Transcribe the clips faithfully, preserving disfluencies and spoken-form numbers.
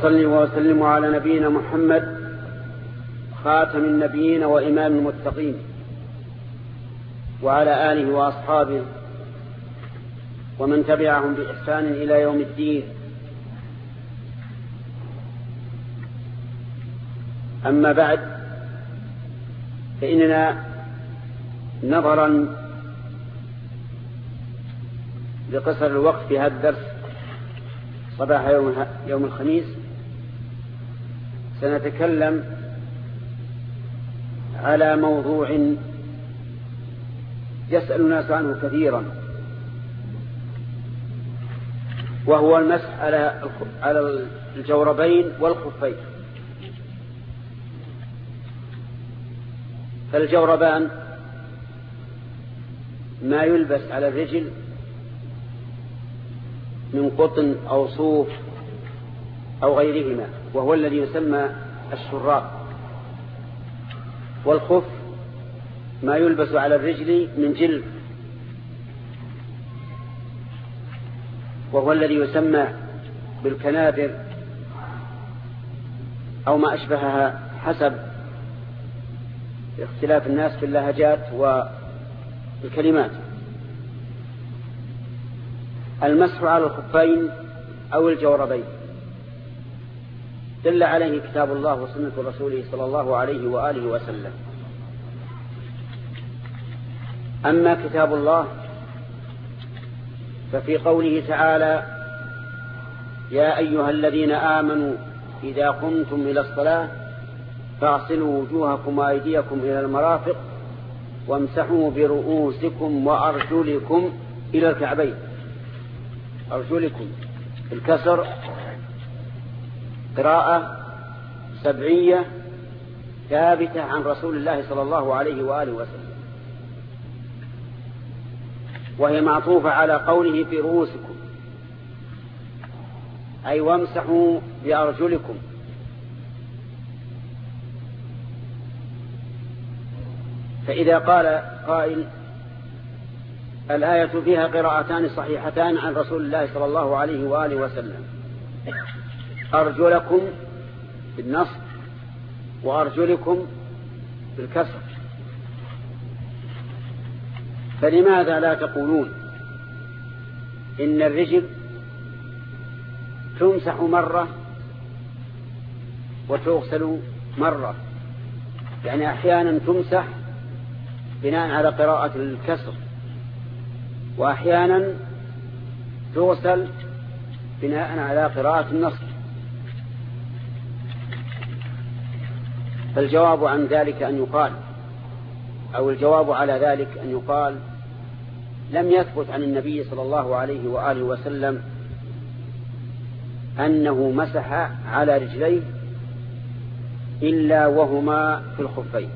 وأصلي وأسلم على نبينا محمد خاتم النبيين وإمام المتقين وعلى آله وأصحابه ومن تبعهم بإحسان إلى يوم الدين. أما بعد، فإننا نظرا لقصر الوقت في هذا الدرس صباح يوم, يوم الخميس سنتكلم على موضوع يسأل الناس عنه كثيرا، وهو المسح على الجوربين والخفين. فالجوربان ما يلبس على الرجل من قطن أو صوف أو غيرهما، وهو الذي يسمى الشراب. والخف ما يلبس على الرجل من جلد، وهو الذي يسمى بالكنادر أو ما أشبهها حسب اختلاف الناس في اللهجات والكلمات. المسح على الخفين أو الجوربين دل عليه كتاب الله وسنة رسوله صلى الله عليه وآله وسلم. أما كتاب الله ففي قوله تعالى: يا أيها الذين آمنوا إذا قمتم إلى الصلاة فاغسلوا وجوهكم وأيديكم إلى المرافق وامسحوا برؤوسكم وأرجلكم إلى الكعبين. أرجلكم الكسر قراءة سبعية ثابتة عن رسول الله صلى الله عليه وآله وسلم، وهي معطوفة على قوله في رؤوسكم، أي وامسحوا بأرجلكم. فإذا قال قائل الآية فيها قراءتان صحيحتان عن رسول الله صلى الله عليه وآله وسلم: أرجلكم بالنصب وأرجلكم بالكسر، فلماذا لا تقولون إن الرجل تمسح مرة وتغسل مرة؟ يعني أحيانا تمسح بناء على قراءة الكسر، وأحيانا تغسل بناء على قراءة النصب. فالجواب عن ذلك أن يقال، أو الجواب على ذلك أن يقال: لم يثبت عن النبي صلى الله عليه وآله وسلم أنه مسح على رجليه إلا وهما في الخفين.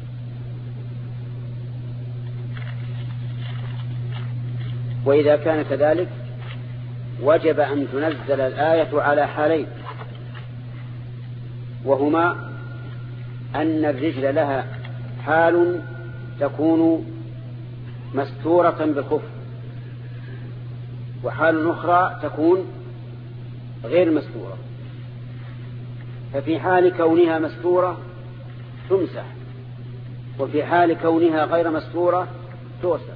وإذا كان كذلك وجب أن تنزل الآية على حالين، وهما أن الرجل لها حال تكون مستورة بالخف، وحال أخرى تكون غير مستورة. ففي حال كونها مستورة تمسح، وفي حال كونها غير مستورة تغسل.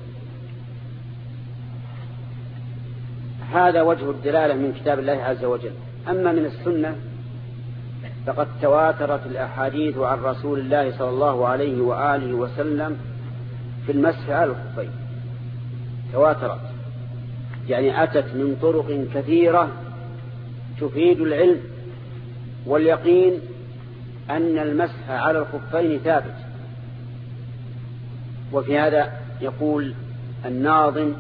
هذا وجه الدلالة من كتاب الله عز وجل. أما من السنة فقد تواترت الأحاديث عن رسول الله صلى الله عليه وآله وسلم في المسح على الخفين، تواترت يعني أتت من طرق كثيرة تفيد العلم واليقين أن المسح على الخفين ثابت. وفي هذا يقول الناظم: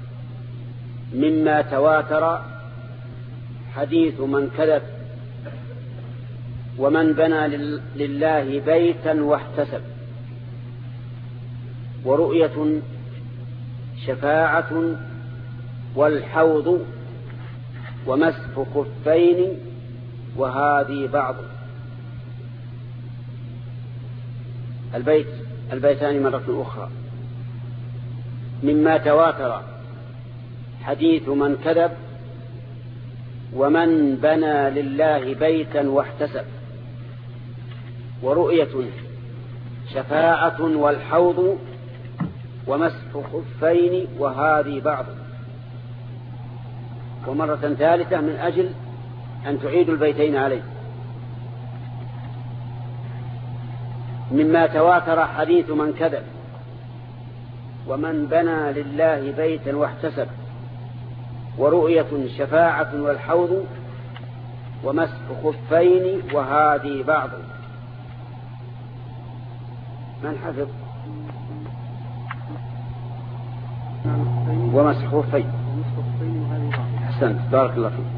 مما تواتر حديث من كذب ومن بنى لله بيتا واحتسب، ورؤية شفاعة والحوض ومسح خفين وهذه بعض. البيت البيتان مرة أخرى: مما تواتر حديث من كذب ومن بنى لله بيتا واحتسب، ورؤية شفاعة والحوض ومسح خفين وهذه بعض. ومرة ثالثة من أجل أن تعيد البيتين عليه. مما تواتر حديث من كذب ومن بنى لله بيتا واحتسب، ورؤية شفاعة والحوض ومسح خفين وهذه بعض. من حفظ؟ ومسح خفين. أحسنت، بارك الله فيك.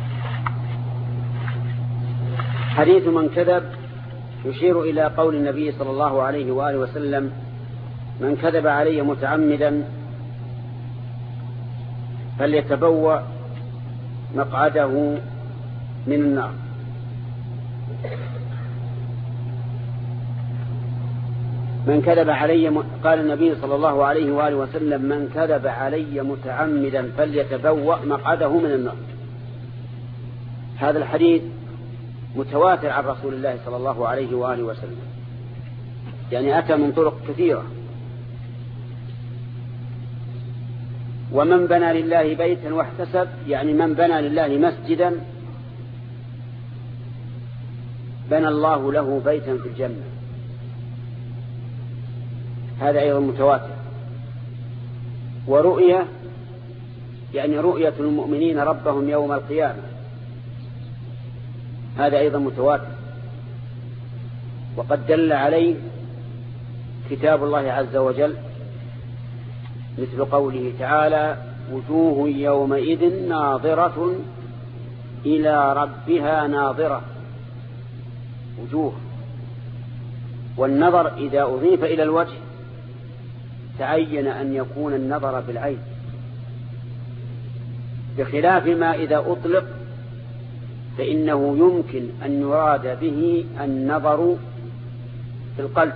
حديث من كذب يشير إلى قول النبي صلى الله عليه وآله وسلم: من كذب علي متعمدا فليتبوأ مقعده من النار. من كذب علي م... قال النبي صلى الله عليه وآله وسلم: من كذب علي متعمدا فليتبوأ مقعده من النار. هذا الحديث متواتر عن رسول الله صلى الله عليه وآله وسلم، يعني أتى من طرق كثيرة. ومن بنى لله بيتا واحتسب، يعني من بنى لله مسجدا بنى الله له بيتا في الجنة. هذا أيضا متواتر. ورؤية، يعني رؤية المؤمنين ربهم يوم القيامة، هذا أيضا متواتر. وقد دل عليه كتاب الله عز وجل، مثل قوله تعالى: وجوه يومئذ ناظرة إلى ربها ناظرة. وجوه، والنظر إذا أضيف إلى الوجه تعين أن يكون النظر بالعين، بخلاف ما إذا أطلق فإنه يمكن أن يراد به النظر في القلب،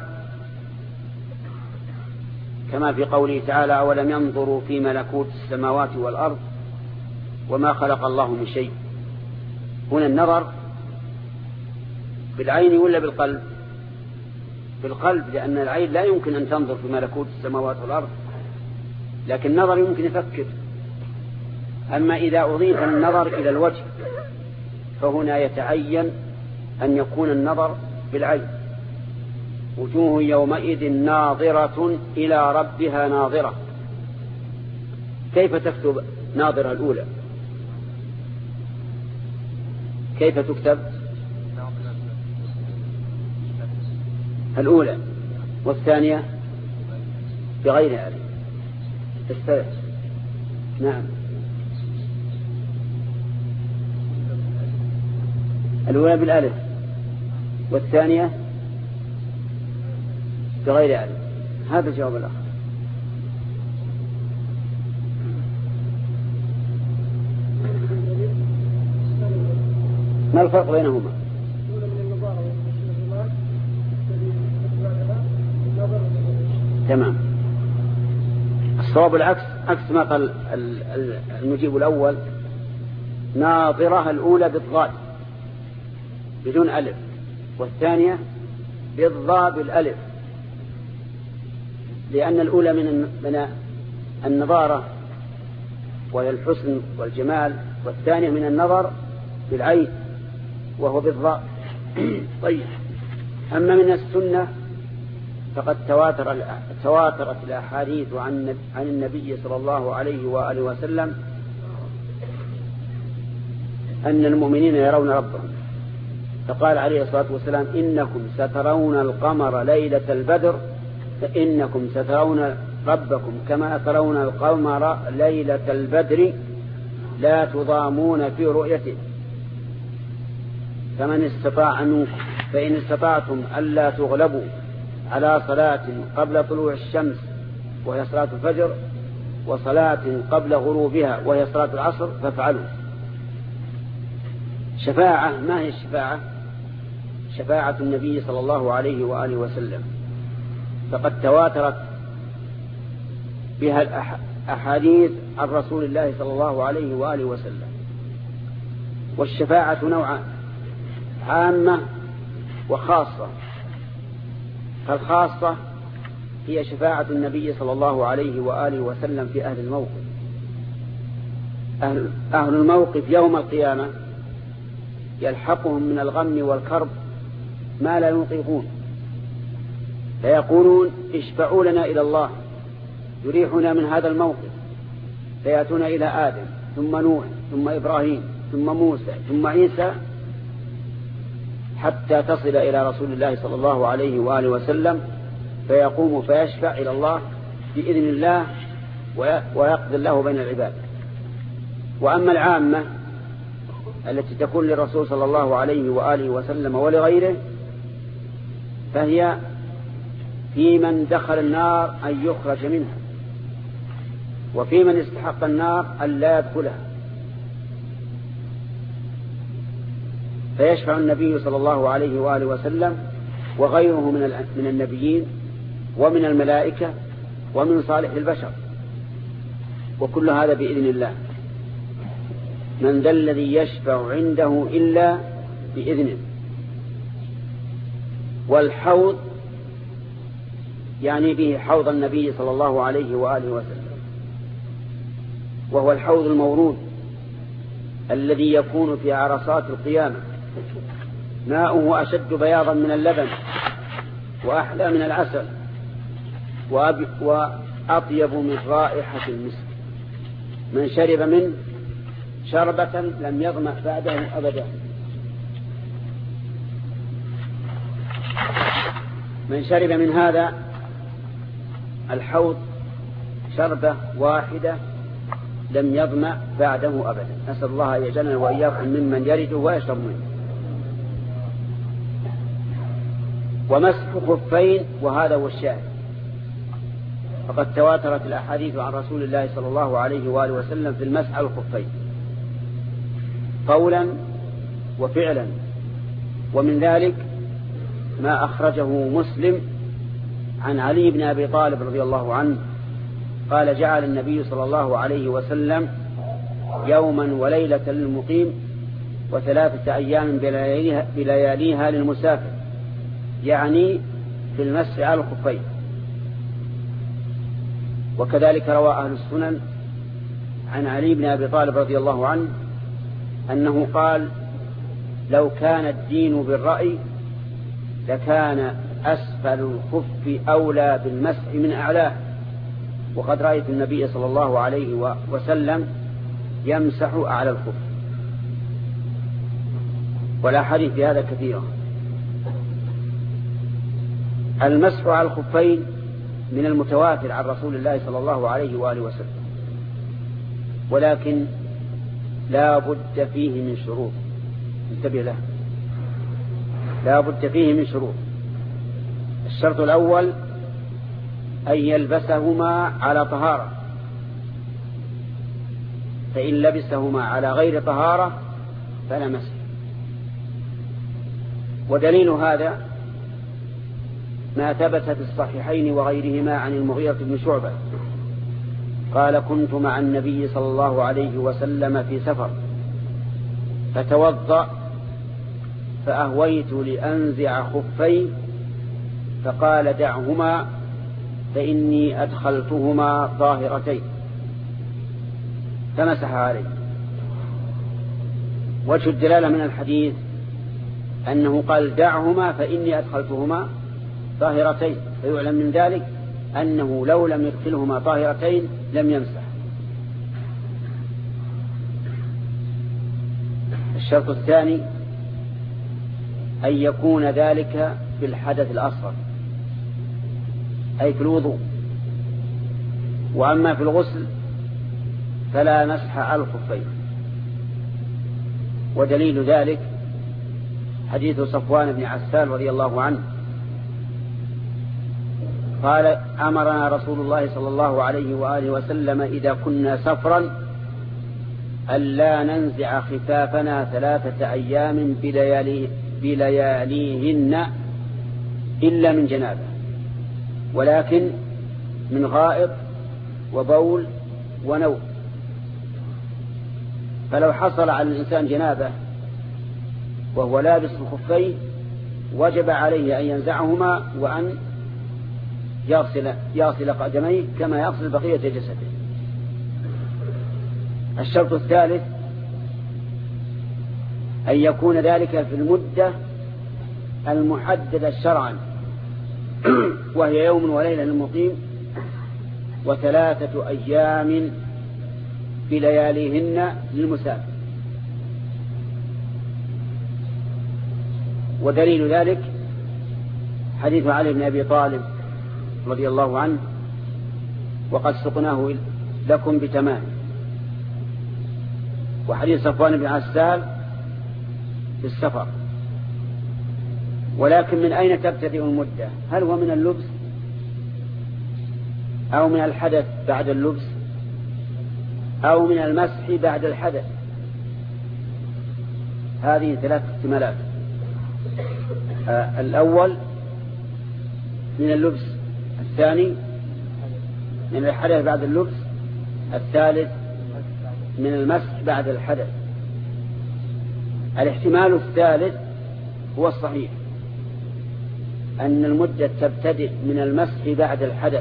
كما في قوله تعالى: أولم ينظروا في ملكوت السماوات والأرض وما خلق الله من شيء. هنا النظر بالعين ولا بالقلب؟ بالقلب، لأن العين لا يمكن أن تنظر في ملكوت السماوات والأرض، لكن النظر يمكن يفكر. أما إذا أضيف النظر إلى الوجه فهنا يتعين أن يكون النظر بالعين. وجوه يومئذ ناظرة إلى ربها ناظرة. كيف تكتب ناظرة الأولى؟ كيف تكتب الأولى؟ والثانية بغير ألف. استرح. نعم، الأولى بالألف والثانية بغير ألف. هذا الجواب الآخر. ما الفرق بينهما؟ تمام. الصواب العكس، عكس ما قال المجيب الأول. ناظرة الأولى بالضاد بدون ألف، والثانية بالضاء بالألف، لأن الأولى من النظارة وهي الحسن والجمال، والثانية من النظر بالعين وهو بالضاء. طيب، أما من السنة فقد تواتر تواترت الأحاديث عن عن النبي صلى الله عليه وآله وسلم أن المؤمنين يرون ربهم، فقال عليه الصلاة والسلام: إنكم سترون القمر ليلة البدر فإنكم سترون ربكم كما ترون القمر ليلة البدر لا تضامون في رؤيته، فمن استطاع منكم فإن استطعتم ألا تغلبوا على صلاة قبل طلوع الشمس وهي صلاة الفجر وصلاة قبل غروبها وهي صلاة العصر فافعلوا. شفاعة، ما هي الشفاعة؟ شفاعة النبي صلى الله عليه وآله وسلم، فقد تواترت بها الأحاديث عن رسول الله صلى الله عليه وآله وسلم. والشفاعة نوعان: عامة وخاصة. فالخاصة هي شفاعة النبي صلى الله عليه وآله وسلم في أهل الموقف. أهل, أهل الموقف يوم القيامة يلحقهم من الغم والكرب ما لا يطيقون، فيقولون: اشفعوا لنا إلى الله يريحنا من هذا الموقف. فيأتون إلى آدم ثم نوح ثم إبراهيم ثم موسى ثم عيسى حتى تصل إلى رسول الله صلى الله عليه وآله وسلم، فيقوم فيشفع إلى الله بإذن الله ويقضي الله بين العباد. وأما العامة التي تكون للرسول صلى الله عليه وآله وسلم ولغيره فهي في من دخل النار أن يخرج منها، وفي من استحق النار أن لا يدخلها. فيشفع النبي صلى الله عليه وآله وسلم وغيره من النبيين ومن الملائكة ومن صالح البشر، وكل هذا بإذن الله. من ذا الذي يشفع عنده إلا بإذنه. والحوض يعني به حوض النبي صلى الله عليه وآله وسلم، وهو الحوض المورود الذي يكون في عرصات القيامة، ماؤه أشد بياضا من اللبن وأحلى من العسل وأطيب من رائحة المسك. من شرب منه شربة لم يظمأ بعده أبدا. من شرب من هذا الحوض شربة واحدة لم يظمأ بعده أبدا. نسأل الله أن يجعلنا وإياكم ممن يرد ويشرب منه. ومسح خفين، وهذا هو الشاهد، فقد تواترت الأحاديث عن رسول الله صلى الله عليه وآله وسلم في المسح على الخفين قولا وفعلا. ومن ذلك ما أخرجه مسلم عن علي بن أبي طالب رضي الله عنه قال: جعل النبي صلى الله عليه وسلم يوما وليلة للمقيم وثلاثة أيام بلياليها للمسافر، يعني في المسح على الخفين. وكذلك روى أهل السنن عن علي بن أبي طالب رضي الله عنه أنه قال: لو كان الدين بالرأي لكان أسفل الخف أولى بالمسح من أعلاه. وقد رأيت النبي صلى الله عليه وسلم يمسح أعلى الخف. والأحاديث في هذا كثيرة. المسح على الخفين من المتواتر عن رسول الله صلى الله عليه وآله وسلم، ولكن لا بد فيه من شروط. انتبه له، لا بد فيه من شروط. الشرط الأول أن يلبسهما على طهارة، فإن لبسهما على غير طهارة فلا مسح. ودليل هذا ما ثبت في الصحيحين وغيرهما عن المغيرة بن شعبة قال: كنت مع النبي صلى الله عليه وسلم في سفر فتوضأ فأهويت لأنزع خفي فقال: دعهما فإني أدخلتهما طاهرتين، فمسح عليه. وجه الدلالة من الحديث أنه قال: دعهما فإني أدخلتهما طاهرتين، فيعلم من ذلك أنه لو لم يدخلهما طاهرتين لم يمسح. الشرط الثاني أن يكون ذلك في الحدث الأصغر، أي في الوضوء. وأما في الغسل فلا مسح على الخفين. ودليل ذلك حديث صفوان بن عسال رضي الله عنه قال: أمرنا رسول الله صلى الله عليه وآله وسلم إذا كنا سفرا ألا ننزع خفافنا ثلاثة أيام بليالي بلياليهن إلا من جنابه، ولكن من غائط وبول ونوم. فلو حصل على الإنسان جنابه وهو لابس الخفين وجب عليه أن ينزعهما وأن يغسل, يغسل قدميه كما يغسل بقية جسده. الشرط الثالث أن يكون ذلك في المدة المحددة شرعا، وهي يوم وليلة للمقيم وثلاثة أيام بلياليهن للمسافر. ودليل ذلك حديث علي بن أبي طالب رضي الله عنه: وقد سقناه لكم بتمام. وحديث صفوان بن عسال في السفر. ولكن من أين تبتدئ المدة؟ هل هو من اللبس أو من الحدث بعد اللبس أو من المسح بعد الحدث؟ هذه ثلاث احتمالات. آه الأول من اللبس، الثاني من الحدث بعد اللبس، الثالث من المسح بعد الحدث. الاحتمال الثالث هو الصحيح، أن المدة تبتدئ من المسح بعد الحدث،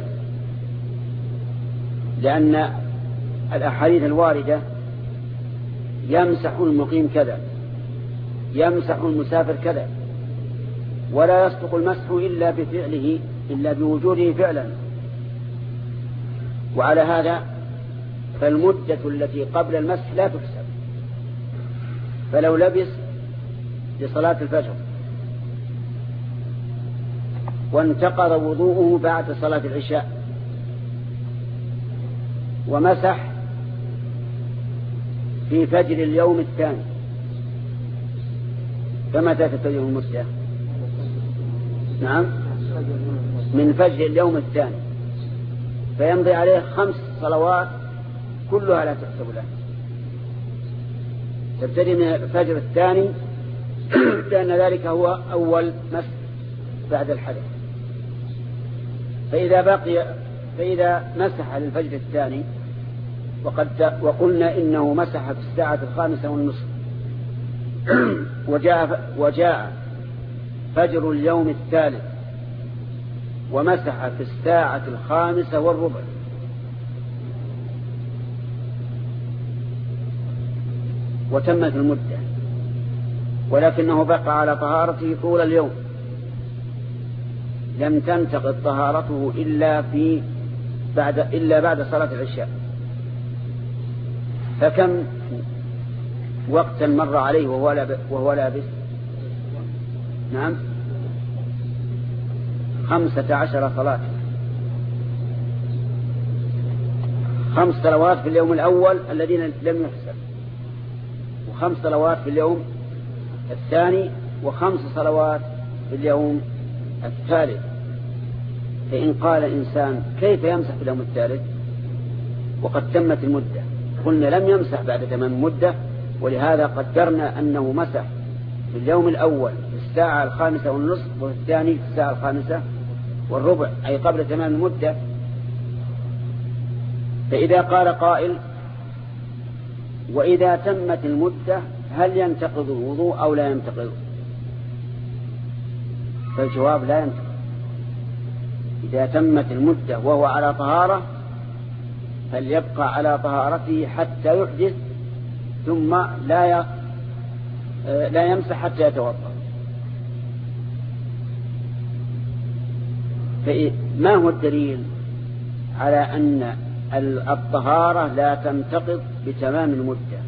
لأن الأحاديث الواردة يمسح المقيم كذا، يمسح المسافر كذا، ولا يصدق المسح إلا بفعله، إلا بوجوده فعلا. وعلى هذا فالمدة التي قبل المسح لا تحسب. فلو لبس لصلاة الفجر وانتقض وضوءه بعد صلاة العشاء ومسح في فجر اليوم الثاني، فمتى تبتدئ المدة؟ نعم، من فجر اليوم الثاني، فيمضي عليه خمس صلوات كلها لا تحسب له. تبتدئ من الفجر الثاني لأن ذلك هو أول مسح بعد الحدث. فإذا بقي فإذا مسح للفجر الثاني وقد وقلنا إنه مسح في الساعة الخامسة والنصف وجاء وجاء فجر اليوم الثالث ومسح في الساعة الخامسة والربع، وتمت المدة، ولكنه بقى على طهارته طول اليوم، لم تنتقض طهارته إلا في بعد إلا بعد صلاة العشاء. فكم وقتا مر عليه وهو لابس, وهو لابس؟ نعم، خمسة عشر صلاة، خمس صلوات في اليوم الأول الذين لم يحسب، وخمس صلوات في اليوم الثاني، وخمس صلوات في اليوم الثالث. فإن قال إنسان كيف يمسح في اليوم الثالث وقد تمت المدة؟ قلنا لم يمسح بعد تمام المدة، ولهذا قدرنا أنه مسح في اليوم الأول في الساعة الخامسة والنصف، وفي الثاني في الساعة الخامسة والربع، أي قبل تمام المدة. فإذا قال قائل وإذا تمت المدة هل ينتقض الوضوء أو لا ينتقض؟ فالجواب لا ينتقض. إذا تمت المدة وهو على طهارة فليبقى على طهارته حتى يحدث، ثم لا لا يمسح حتى يتوضأ. فما هو الدليل على أن الطهارة لا تنتقض بتمام المدة؟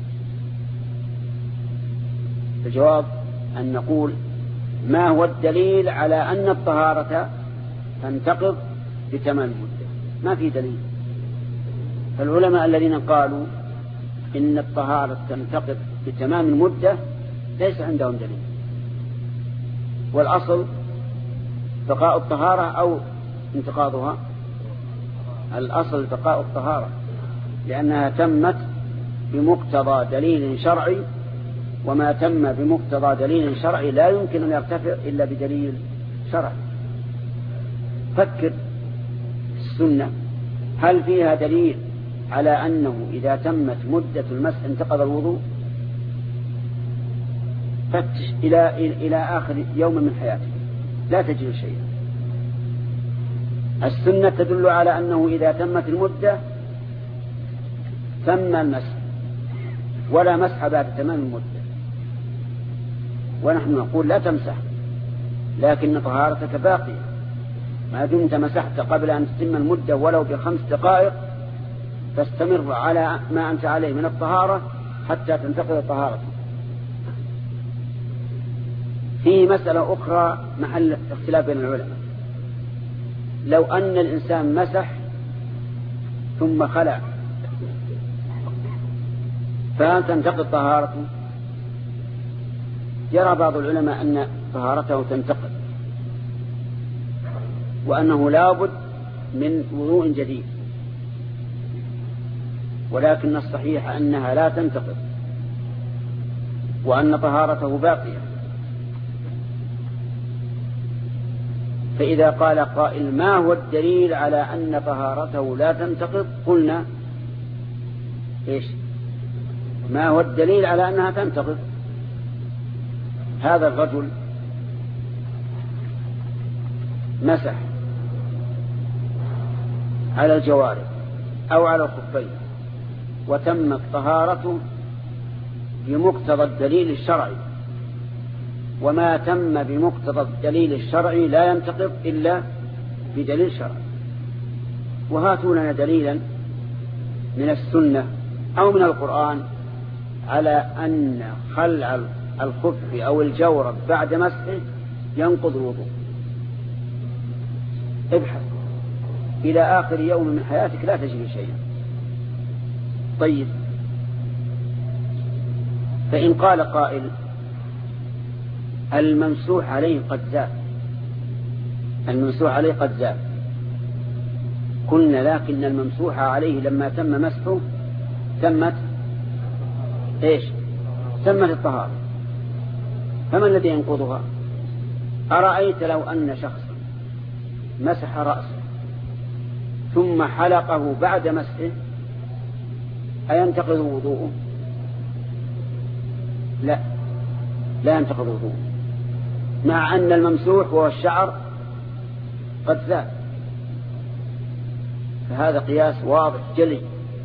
الجواب أن نقول ما هو الدليل على أن الطهارة تنتقض بتمام المدة؟ ما في دليل. فالعلماء الذين قالوا إن الطهارة تنتقض بتمام المدة ليس عندهم دليل، والأصل بقاء الطهارة أو انتقاضها. الأصل بقاء الطهارة، لأنها تمت بمقتضى دليل شرعي، وما تم بمقتضى دليل شرعي لا يمكن أن يرتفع إلا بدليل شرعي. فكر السنة هل فيها دليل على أنه إذا تمت مدة المسح انتقض الوضوء؟ فتش إلى, إلى آخر يوم من حياتك لا تجد شيئا. السنة تدل على أنه إذا تمت المدة تم المسح ولا مسح بعد تمام المدة. ونحن نقول لا تمسح، لكن طهارتك باقية ما دمت مسحت قبل أن تتم المدة ولو بخمس دقائق، فاستمر على ما أنت عليه من الطهارة حتى تنتقل طهارتك. في مسألة أخرى محل اختلاف بين العلماء، لو أن الإنسان مسح ثم خلع فهل تنتقل طهارته؟ يرى بعض العلماء أن طهارته تنتقل وأنه لابد من وضوء جديد، ولكن الصحيح أنها لا تنتقل وأن طهارته باقية. فإذا قال قائل ما هو الدليل على أن طهارته لا تنتقض؟ قلنا إيش؟ ما هو الدليل على أنها تنتقض؟ هذا الرجل مسح على الجوارح أو على الخفين وتمت طهارته بمقتضى الدليل الشرعي، وما تم بمقتضى الدليل الشرعي لا ينتقض إلا بدليل شرعي. وهاتوا لنا دليلا من السنة أو من القرآن على أن خلع الخف أو الجورب بعد مسحه ينقض الوضوء. ابحث إلى آخر يوم من حياتك لا تجد شيئا. طيب، فإن قال قائل الممسوح عليه قد زاد، الممسوح عليه قد زاد، قلنا لكن الممسوح عليه لما تم مسحه تمت ايش؟ تمت الطهارة، فما الذي ينقضها؟ أرأيت لو أن شخصا مسح رأسه ثم حلقه بعد مسحه أينتقض وضوءه؟ لا، لا ينتقض وضوءه، مع أن الممسوح وهو الشعر قد زاد. فهذا قياس واضح جلي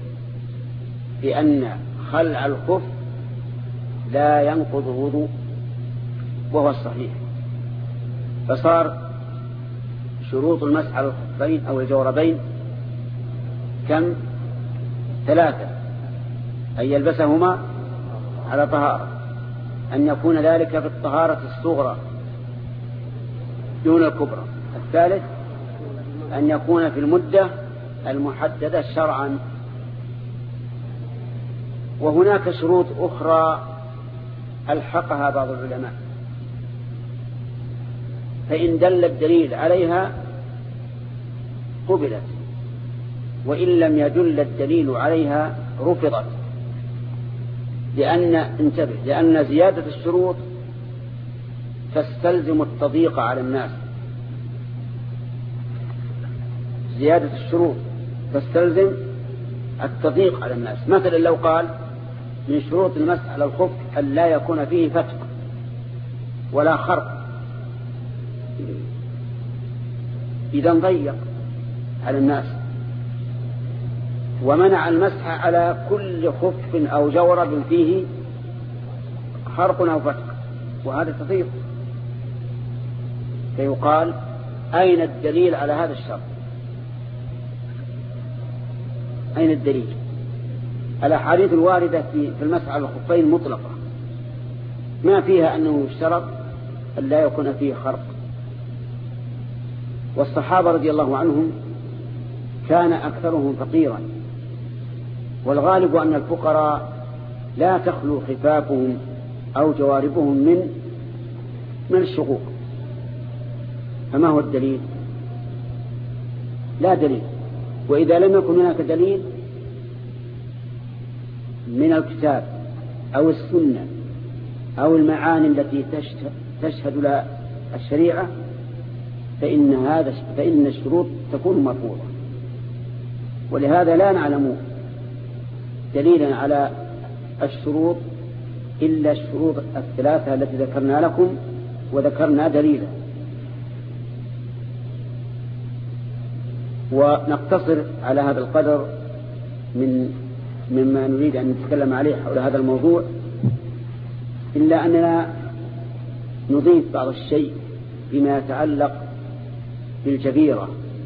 بأن خلع الخف لا ينقض الوضوء وهو الصحيح. فصار شروط المسح على الخفين أو الجوربين كم؟ ثلاثة: أن يلبسهما على طهارة، أن يكون ذلك في الطهارة الصغرى دون الكبرى، الثالث أن يكون في المدة المحددة شرعا. وهناك شروط أخرى ألحقها بعض العلماء، فإن دل الدليل عليها قبلت، وإن لم يدل الدليل عليها رفضت، لأن انتبه لأن زيادة الشروط تستلزم التضييق على الناس. زيادة الشروط تستلزم التضييق على الناس. مثلا لو قال من شروط المسح على الخف أن لا يكون فيه فتق ولا خرق، إذا ضيق على الناس ومنع المسح على كل خف أو جورب فيه خرق أو فتق، وهذا تضيق. فيقال أين الدليل على هذا الشرط؟ أين الدليل؟ الأحاديث الواردة في المسح على الخفين مطلقة ما فيها أنه يشترط أن لا يكون فيه خرق. والصحابة رضي الله عنهم كان أكثرهم فقيرا، والغالب أن الفقراء لا تخلو خفافهم أو جواربهم من من الشقوق. فما هو الدليل؟ لا دليل. وإذا لم يكن هناك دليل من الكتاب أو السنة أو المعاني التي تشهد لها الشريعة فإن هذا فإن الشروط تكون مرفوضة. ولهذا لا نعلم دليلا على الشروط إلا الشروط الثلاثة التي ذكرنا لكم وذكرنا دليلا. ونقتصر على هذا القدر من مما نريد أن نتكلم عليه حول هذا الموضوع، إلا أننا نضيف بعض الشيء بما يتعلق بالجبيرة.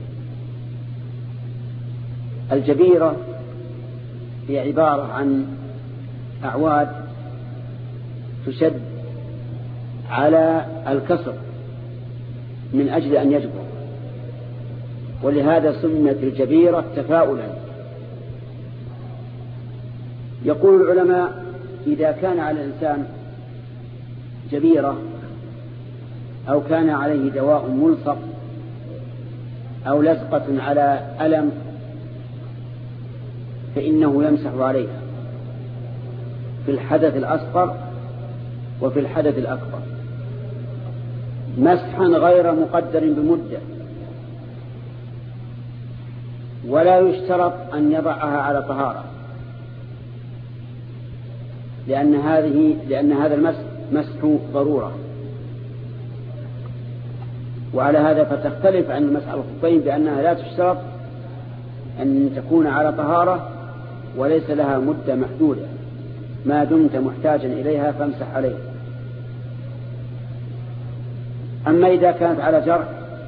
الجبيرة هي عبارة عن أعواد تشد على الكسر من أجل أن يجبر، ولهذا سميت الجبيرة تفاؤلا. يقول العلماء إذا كان على الإنسان جبيرة أو كان عليه دواء ملصق أو لزقة على ألم فإنه يمسح عليها في الحدث الأصغر وفي الحدث الأكبر مسحا غير مقدر بمدة، ولا يشترط أن يضعها على طهارة، لأن هذه لأن هذا المسح مسح ضرورة. وعلى هذا فتختلف عن مسح الخفين بأنها لا تشترط أن تكون على طهارة وليس لها مدة محدودة، ما دمت محتاجا إليها فامسح عليها. أما إذا كانت على جرح،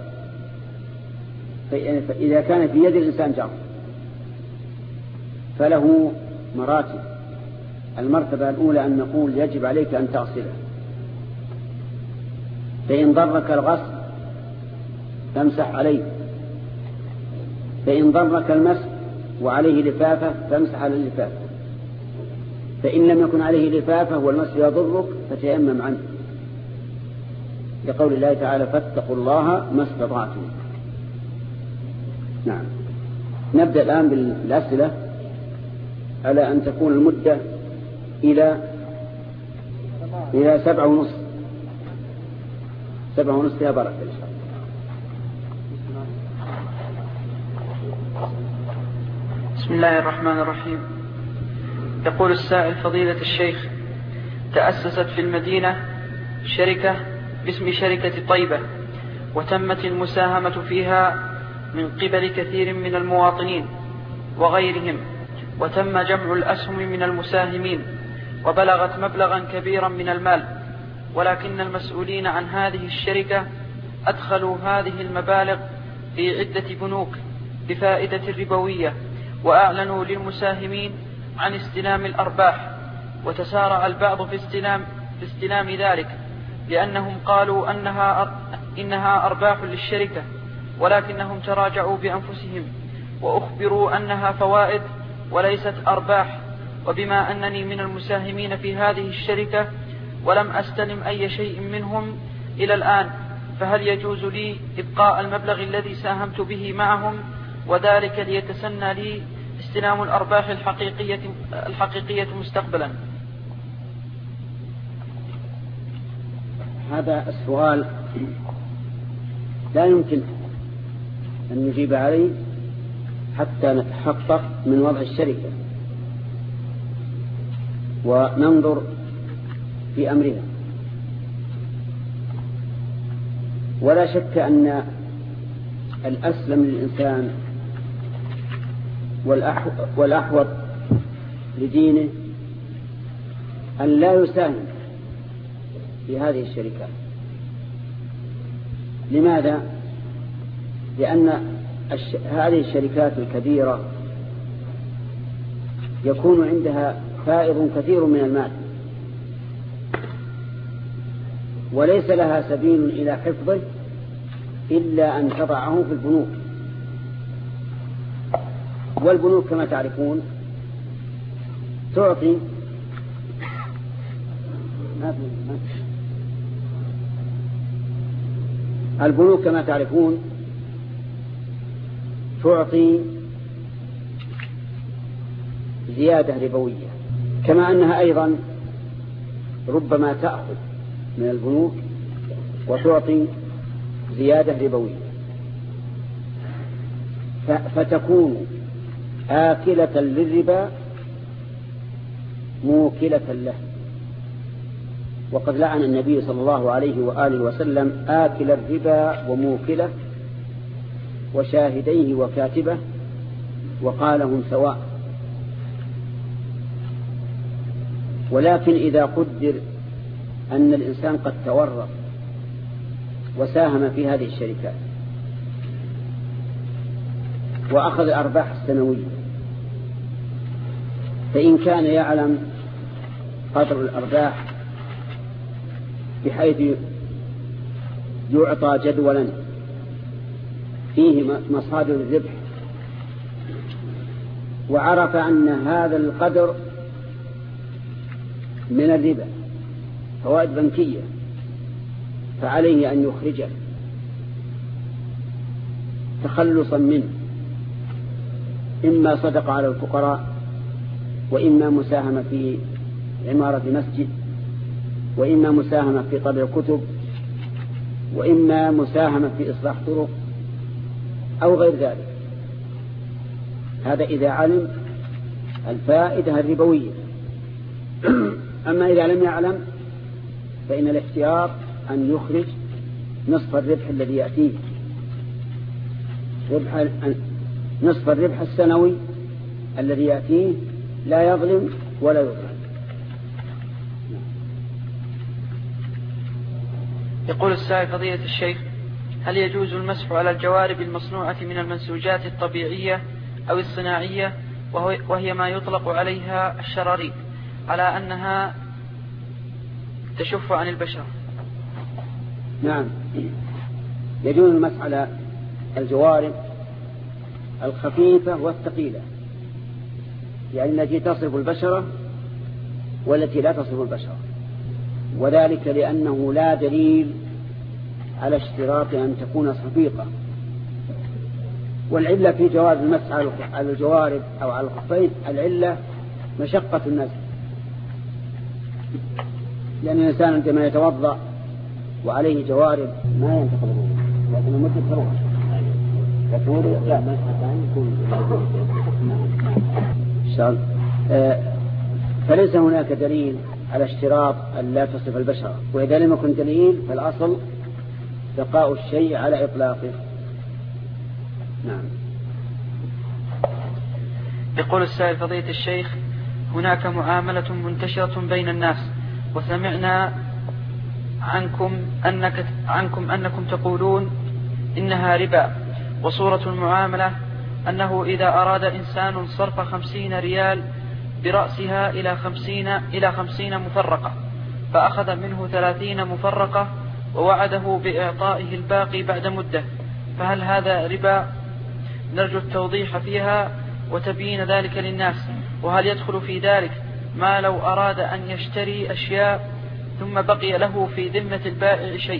فإذا كان في يد الإنسان جرح فله مراتب. المرتبة الأولى أن نقول يجب عليك أن تغسله، فإن ضرك الغسل فامسح عليه، فإن ضرك المسح وعليه لفافة فامسح على اللفافة، فإن لم يكن عليه لفافة والمسح يضرك فتيمم عنه، لقول الله تعالى فاتقوا الله ما استطعتم. نعم. نبدأ الآن بالأسئلة على أن تكون المدة إلى إلى سبعة ونصف سبعة ونصف يا بركة إن شاء الله. بسم الله الرحمن الرحيم. يقول السائل فضيلة الشيخ: تأسست في المدينة شركة باسم شركة طيبة، وتمت المساهمة فيها من قبل كثير من المواطنين وغيرهم، وتم جمع الأسهم من المساهمين وبلغت مبلغا كبيرا من المال، ولكن المسؤولين عن هذه الشركة أدخلوا هذه المبالغ في عدة بنوك بفائدة ربوية، وأعلنوا للمساهمين عن استلام الأرباح، وتسارع البعض في استلام, في استلام ذلك لأنهم قالوا أنها, إنها أرباح للشركة، ولكنهم تراجعوا بأنفسهم وأخبروا أنها فوائد وليست أرباح. وبما أنني من المساهمين في هذه الشركة ولم أستلم أي شيء منهم إلى الآن، فهل يجوز لي إبقاء المبلغ الذي ساهمت به معهم، وذلك ليتسنى لي استلام الأرباح الحقيقية, الحقيقية مستقبلا؟ هذا السؤال لا يمكن أن نجيب عليه حتى نتحقق من وضع الشركة وننظر في أمرها. ولا شك أن الأسلم للإنسان والأحوط لدينه أن لا يساهم في هذه الشركات. لماذا؟ لأن الش... هذه الشركات الكبيرة يكون عندها فائض كثير من المال، وليس لها سبيل إلى حفظه إلا أن تضعه في البنوك. والبنوك كما تعرفون تعطي البنوك كما تعرفون تعطي زيادة ربوية، كما أنها أيضا ربما تأخذ من البنوك وتعطي زيادة ربوية، فتكون آكلة للربا موكلة له. وقد لعن النبي صلى الله عليه وآله وسلم آكل الربا وموكله وشاهديه وكاتبه وقال هم سواء. ولكن إذا قدر أن الإنسان قد تورط وساهم في هذه الشركات وأخذ الأرباح السنوية، فإن كان يعلم قدر الأرباح بحيث يعطى جدولا فيه مصادر الربح، وعرف أن هذا القدر من الربا فوائد بنكية، فعليه أن يخرجه تخلصا منه، إما صدق على الفقراء، وإما مساهمة في عمارة مسجد، وإما مساهمة في طبع كتب، وإما مساهمة في إصلاح طرق أو غير ذلك. هذا إذا علم الفائدة الربوية. أما إذا لم يعلم فإن الاختيار أن يخرج نصف الربح الذي يأتيه، ربح نصف الربح السنوي الذي يأتيه، لا يظلم ولا يظلم. يقول السائل فضيلة الشيخ: هل يجوز المسح على الجوارب المصنوعة من المنسوجات الطبيعية أو الصناعية وهي ما يطلق عليها الشراريب على أنها تشف عن البشرة؟ نعم، يجوز المسح على الجوارب الخفيفة والثقيلة، يعني التي تصف البشرة والتي لا تصف البشرة، وذلك لأنه لا دليل على اشتراط أن تكون صفيقة. والعلة في جواز المسح على الجوارب أو على الخفين العلة مشقة الناس، لأن الإنسان عندما يتوضأ وعليه جوارب ما ينتقل الوضوء، لكن المدة تروح لكن لا يكون آه فليس هناك دليل على اشتراط أن لا تصف البشرة، وإذا لم يكن دليل فالأصل بقاء الشيء على إطلاقه. نعم. يقول السائل فضيلة الشيخ: هناك معاملة منتشرة بين الناس، وسمعنا عنكم أنك عنكم أنكم تقولون إنها ربا، وصورة المعاملة أنه إذا أراد إنسان صرف خمسين ريال برأسها إلى خمسين إلى خمسين مفرقة، فأخذ منه ثلاثين مفرقة ووعده بإعطائه الباقي بعد مدة، فهل هذا ربا؟ نرجو التوضيح فيها وتبيين ذلك للناس، وهل يدخل في ذلك ما لو أراد أن يشتري أشياء ثم بقي له في ذمة البائع شيء؟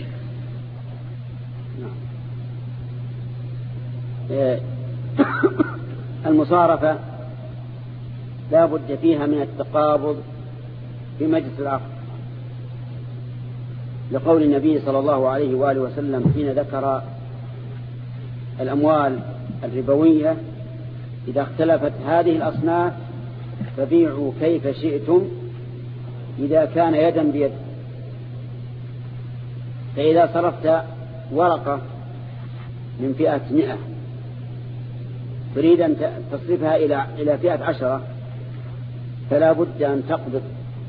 المصارفة لا بد فيها من التقابض في مجلس العقد، لقول النبي صلى الله عليه وآله وسلم حين ذكر الأموال الربوية: إذا اختلفت هذه الأصناف فبيعوا كيف شئتم إذا كان يدا بيد. فإذا صرفت ورقة من فئة مئة تريد أن تصرفها إلى إلى فئة عشرة، فلا بد أن تقبض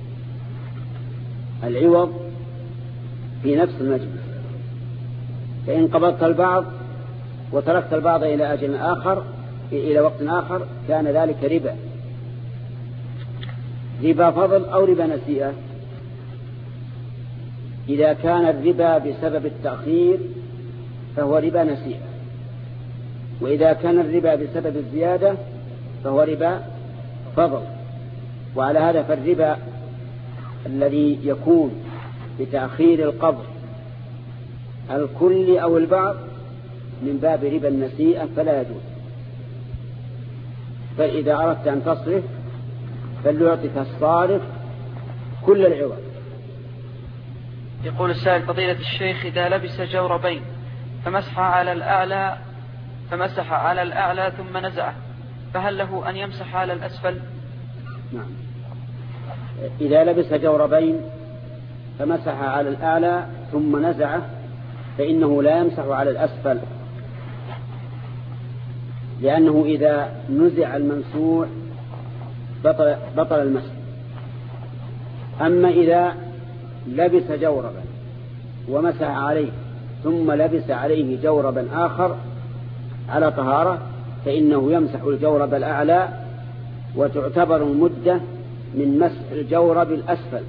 العوض في نفس المجلس، فإن قبضت البعض وتركت البعض إلى أجل آخر إلى وقت آخر كان ذلك ربا، ربا فضل أو ربا نسيئة. إذا كان الربا بسبب التأخير فهو ربا نسيئة، وإذا كان الربا بسبب الزيادة فهو ربا فضل. وعلى هذا فالربا الذي يكون بتأخير القبض الكل أو البعض من باب ربا النسيئة فلا يجوز. فإذا أردت أن تصرف فليعطك الصارف كل العوض. يقول السائل فضيلة الشيخ: إذا لبس جوربين فمسح على الأعلى فمسح على الأعلى ثم نزعه، فهل له أن يمسح على الأسفل؟ نعم، إذا لبس جوربين فمسح على الأعلى ثم نزعه فإنه لا يمسح على الأسفل، لأنه إذا نزع الممسوح بطل, بطل المسح. أما إذا لبس جوربا ومسح عليه ثم لبس عليه جوربا آخر على طهارة فإنه يمسح الجورب الأعلى، وتعتبر المدة من مسح الجورب الأسفل.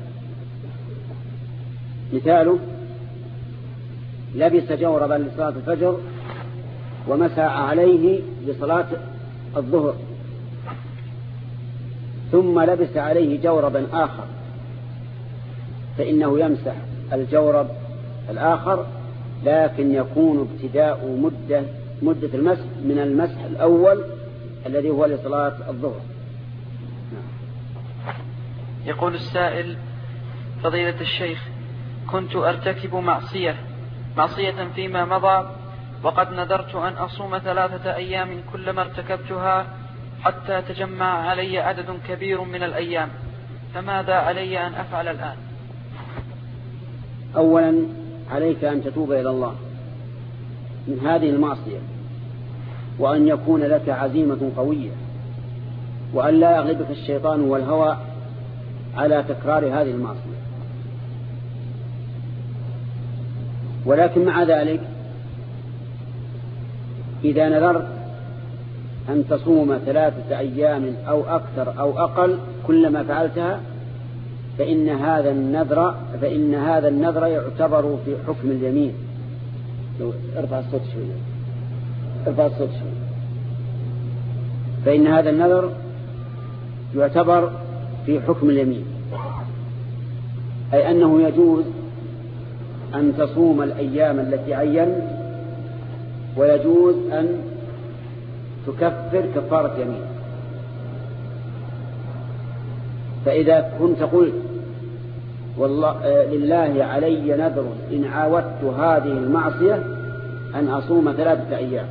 مثاله: لبس جوربا لصلاة الفجر ومسح عليه لصلاة الظهر، ثم لبس عليه جوربا آخر فإنه يمسح الجورب الآخر، لكن يكون ابتداء مدة مدة المسح من المسح الأول الذي هو لصلاة الظهر. يقول السائل: فضيلة الشيخ، كنت أرتكب معصية معصية فيما مضى، وقد نذرت أن أصوم ثلاثة أيام كلما ارتكبتها حتى تجمع علي عدد كبير من الأيام، فماذا علي أن أفعل الآن؟ أولا عليك أن تتوب إلى الله من هذه المعصية، وأن يكون لك عزيمة قوية، وأن لا يغلبك الشيطان والهوى على تكرار هذه المعصية. ولكن مع ذلك إذا نذرت أن تصوم ثلاثة أيام أو أكثر أو أقل كلما فعلتها فإن هذا النذر فإن هذا النذر يعتبر في حكم اليمين. ارفع الصوت شوية ارفع الصوت شوية فإن هذا النذر يعتبر في حكم اليمين، أي أنه يجوز أن تصوم الأيام التي عينت، ويجوز أن تكفر كفارة يمين. فإذا كنت قلت والله لله علي نذر إن عاودت هذه المعصية أن أصوم ثلاثة أيام،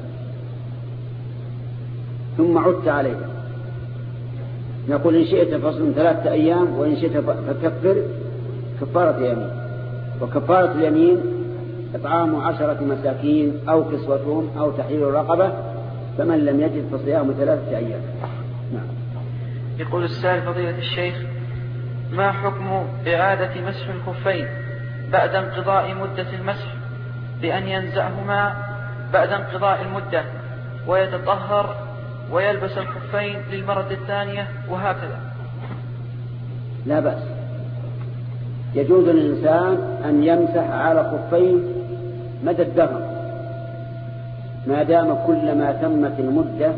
ثم عدت عليها، نقول إن شئت فصوم ثلاثة أيام وإن شئت فكفر كفارة يمين. وكفارة اليمين إطعام عشرة مساكين أو كسوتهم أو تحرير رقبة، فمن لم يجد فصيام ثلاثة أيام. نعم. يقول السائل: فضيلة الشيخ، ما حكم إعادة مسح الخفين بعد انقضاء مدة المسح بأن ينزعهما بعد انقضاء المدة ويتطهر ويلبس الخفين للمرة الثانية وهكذا؟ لا بأس، يجوز للإنسان أن يمسح على خفين مدى الدهر ما دام كلما تمت المدة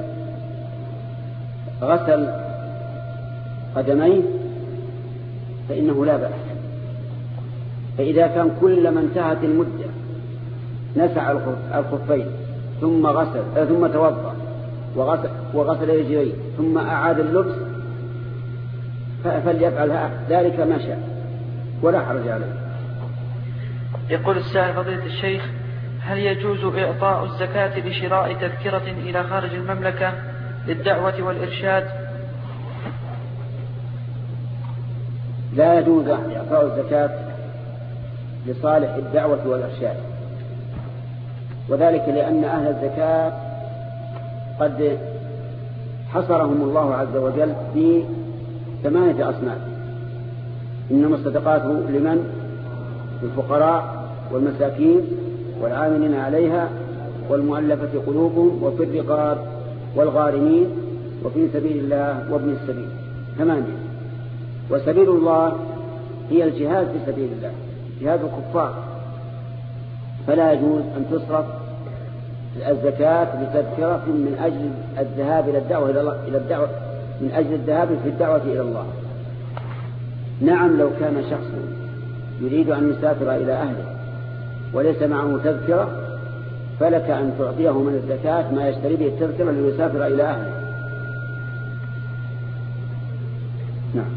غسل قدميه فإنه لا بأس. فإذا كان كلما انتهت المدة نسع الخفين ثم غسل ثم توضأ وغسل, وغسل رجليه ثم أعاد اللبس فليفعل ذلك ما شاء ولا حرج عليه. يقول السائل: فضيلة الشيخ، هل يجوز إعطاء الزكاة بشراء تذكرة إلى خارج المملكة للدعوة والإرشاد؟ لا يجوز إعطاء الزكاة لصالح الدعوة والإرشاد، وذلك لأن أهل الزكاة قد حصرهم الله عز وجل في ثمانية أصناف: إنما الصدقات لمن؟ للفقراء والمساكين والعاملين عليها والمؤلفة قلوبهم وفي الرقاب والغارمين وفي سبيل الله وابن السبيل. ثمانية. وسبيل الله هي الجهاد في سبيل الله، جهاد الكفار، فلا يجوز أن تصرف الزكاة بتذكرة من أجل الذهاب إلى الدعوة إلى الله إلى الدعوة من أجل الذهاب في الدعوة إلى الله. نعم، لو كان شخص يريد أن يسافر إلى أهله وليس معه تذكرة فلك أن تعطيه من الزكاة ما يشتري به التذكرة ليسافر إلى أهله. نعم.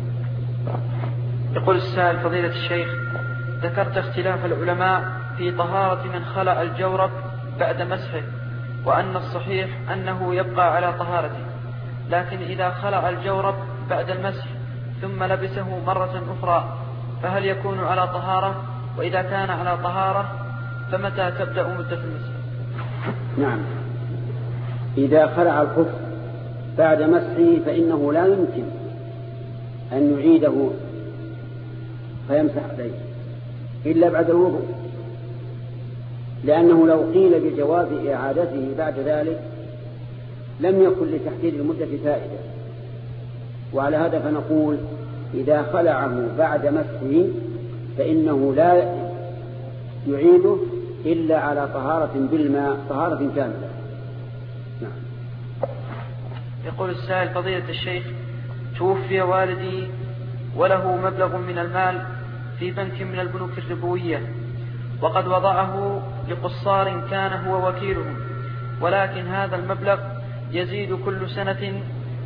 يقول السائل: فضيلة الشيخ، ذكرت اختلاف العلماء في طهارة من خلع الجورب بعد مسحه، وأن الصحيح أنه يبقى على طهارته، لكن إذا خلع الجورب بعد المسح ثم لبسه مرة أخرى فهل يكون على طهارة؟ وإذا كان على طهارة فمتى تبدأ مدة المسح؟ نعم، إذا خلع الخف بعد مسحه فإنه لا يمكن أن يعيده فيمسح عليه إلا بعد الوضوء، لأنه لو قيل بجواز إعادته بعد ذلك لم يكن لتحديد المدة فائدة. وعلى هذا فنقول إذا خلعه بعد مسحه فإنه لا يعيده إلا على طهارة بالماء، طهارة كاملة. نعم. يقول السائل: فضيلة الشيخ، توفي والدي وله مبلغ من المال في بنك من البنوك الربوية، وقد وضعه لقصار كان هو وكيلهم، ولكن هذا المبلغ يزيد كل سنة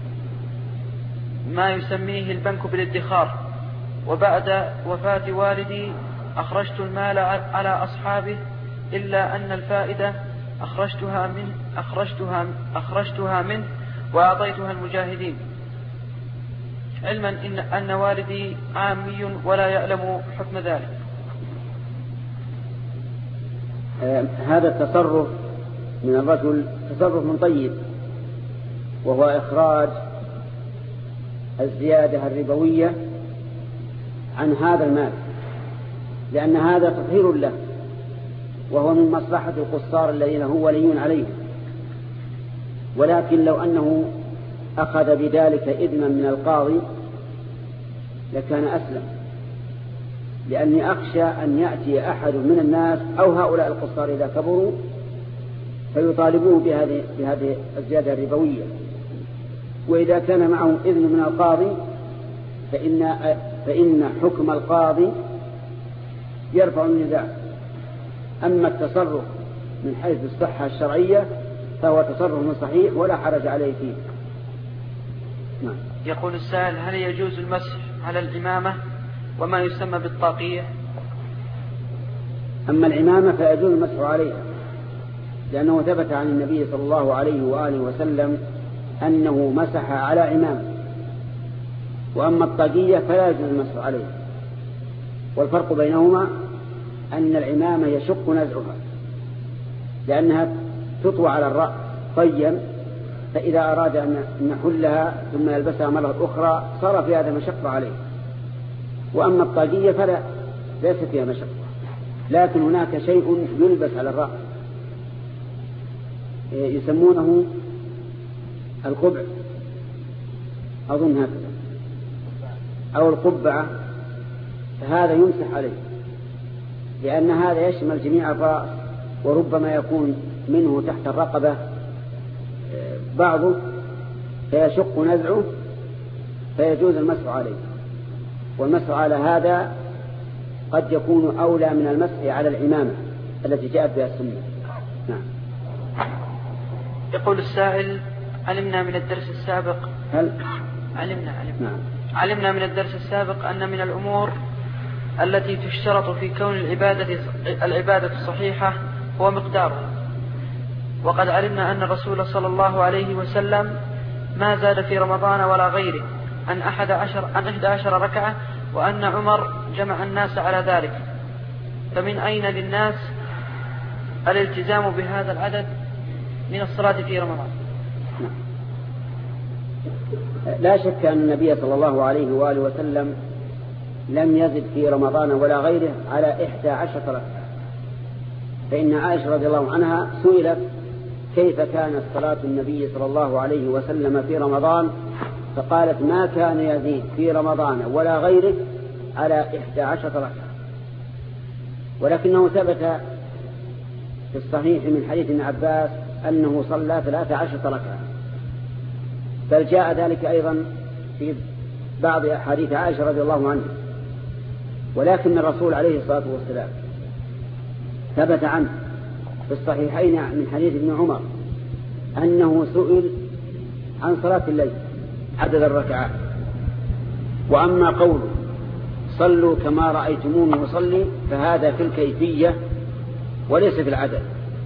ما يسميه البنك بالادخار، وبعد وفاة والدي أخرجت المال على أصحابه إلا أن الفائدة أخرجتها منه, أخرجتها, أخرجتها منه وأعطيتها المجاهدين، علما إن, أن والدي عامي ولا يعلم حكم ذلك. آه هذا التصرف من الرجل تصرف من طيب، وهو إخراج الزيادة الربوية عن هذا المال، لأن هذا تطهير له، وهو من مصلحة القصار الذين هو ولي عليهم. ولكن لو أنه أخذ بذلك إذنا من القاضي لكان أسلم، لأني أخشى أن يأتي أحد من الناس أو هؤلاء القصار إذا كبروا فيطالبوه بهذه, بهذه الزيادة الربوية. وإذا كان معه إذن من القاضي فإن, فإن حكم القاضي يرفع النزاع. أما التصرف من حيث الصحة الشرعية فهو تصرف صحيح ولا حرج عليه فيه. نعم. يقول السائل: هل يجوز المسح على العمامة وما يسمى بالطاقية؟ أما العمامة فيجوز المسح عليها، لأنه ثبت عن النبي صلى الله عليه وآله وسلم أنه مسح على عمامة. وأما الطاقية فلا يجوز المسح عليها، والفرق بينهما أن العمامة يشق نزعها لأنها تطوى على الرأس طيا، فإذا أراد أن نحلها ثم يلبسها مرة أخرى صار في هذا مشقة عليه. وأما الطاقية فلا ليس فيها مشقة، لكن هناك شيء يلبس على الرأس يسمونه القبع أظن هكذا أو القبعة، هذا يمسح عليه لأن هذا يشمل جميع الرأس، وربما يكون منه تحت الرقبة بعضه فيشق نزعه فيجوز المسح عليه. والمسح على هذا قد يكون أولى من المسح على العمامة التي جاءت بها السنة. نعم. يقول السائل: علمنا من الدرس السابق هل علمنا علمنا, نعم. علمنا من الدرس السابق أن من الأمور التي تشترط في كون العبادة العبادة الصحيحة هو مقدارها، وقد علمنا أن الرسول صلى الله عليه وسلم ما زاد في رمضان ولا غيره عن أحد عشر عن إحدى عشر ركعة، وأن عمر جمع الناس على ذلك، فمن أين للناس الالتزام بهذا العدد من الصلاة في رمضان؟ لا شك أن النبي صلى الله عليه وآله وسلم لم يزد في رمضان ولا غيره على إحدى عشر ركعة، فإن عائشة رضي الله عنها سئلت كيف كانت صلاة النبي صلى الله عليه وسلم في رمضان، فقالت ما كان يزيد في رمضان ولا غيره على إحدى عشر ركعة. ولكنه ثبت في الصحيح من حديث ابن عباس أنه صلى ثلاث عشر ركعة، بل جاء ذلك أيضا في بعض أحاديث عائشة رضي الله عنها. ولكن الرسول عليه الصلاة والسلام ثبت عنه في الصحيحين من حديث ابن عمر أنه سئل عن صلاة الليل عدد الركعات. وأما قوله صلوا كما رأيتموني يصلي فهذا في الكيفية وليس في العدد.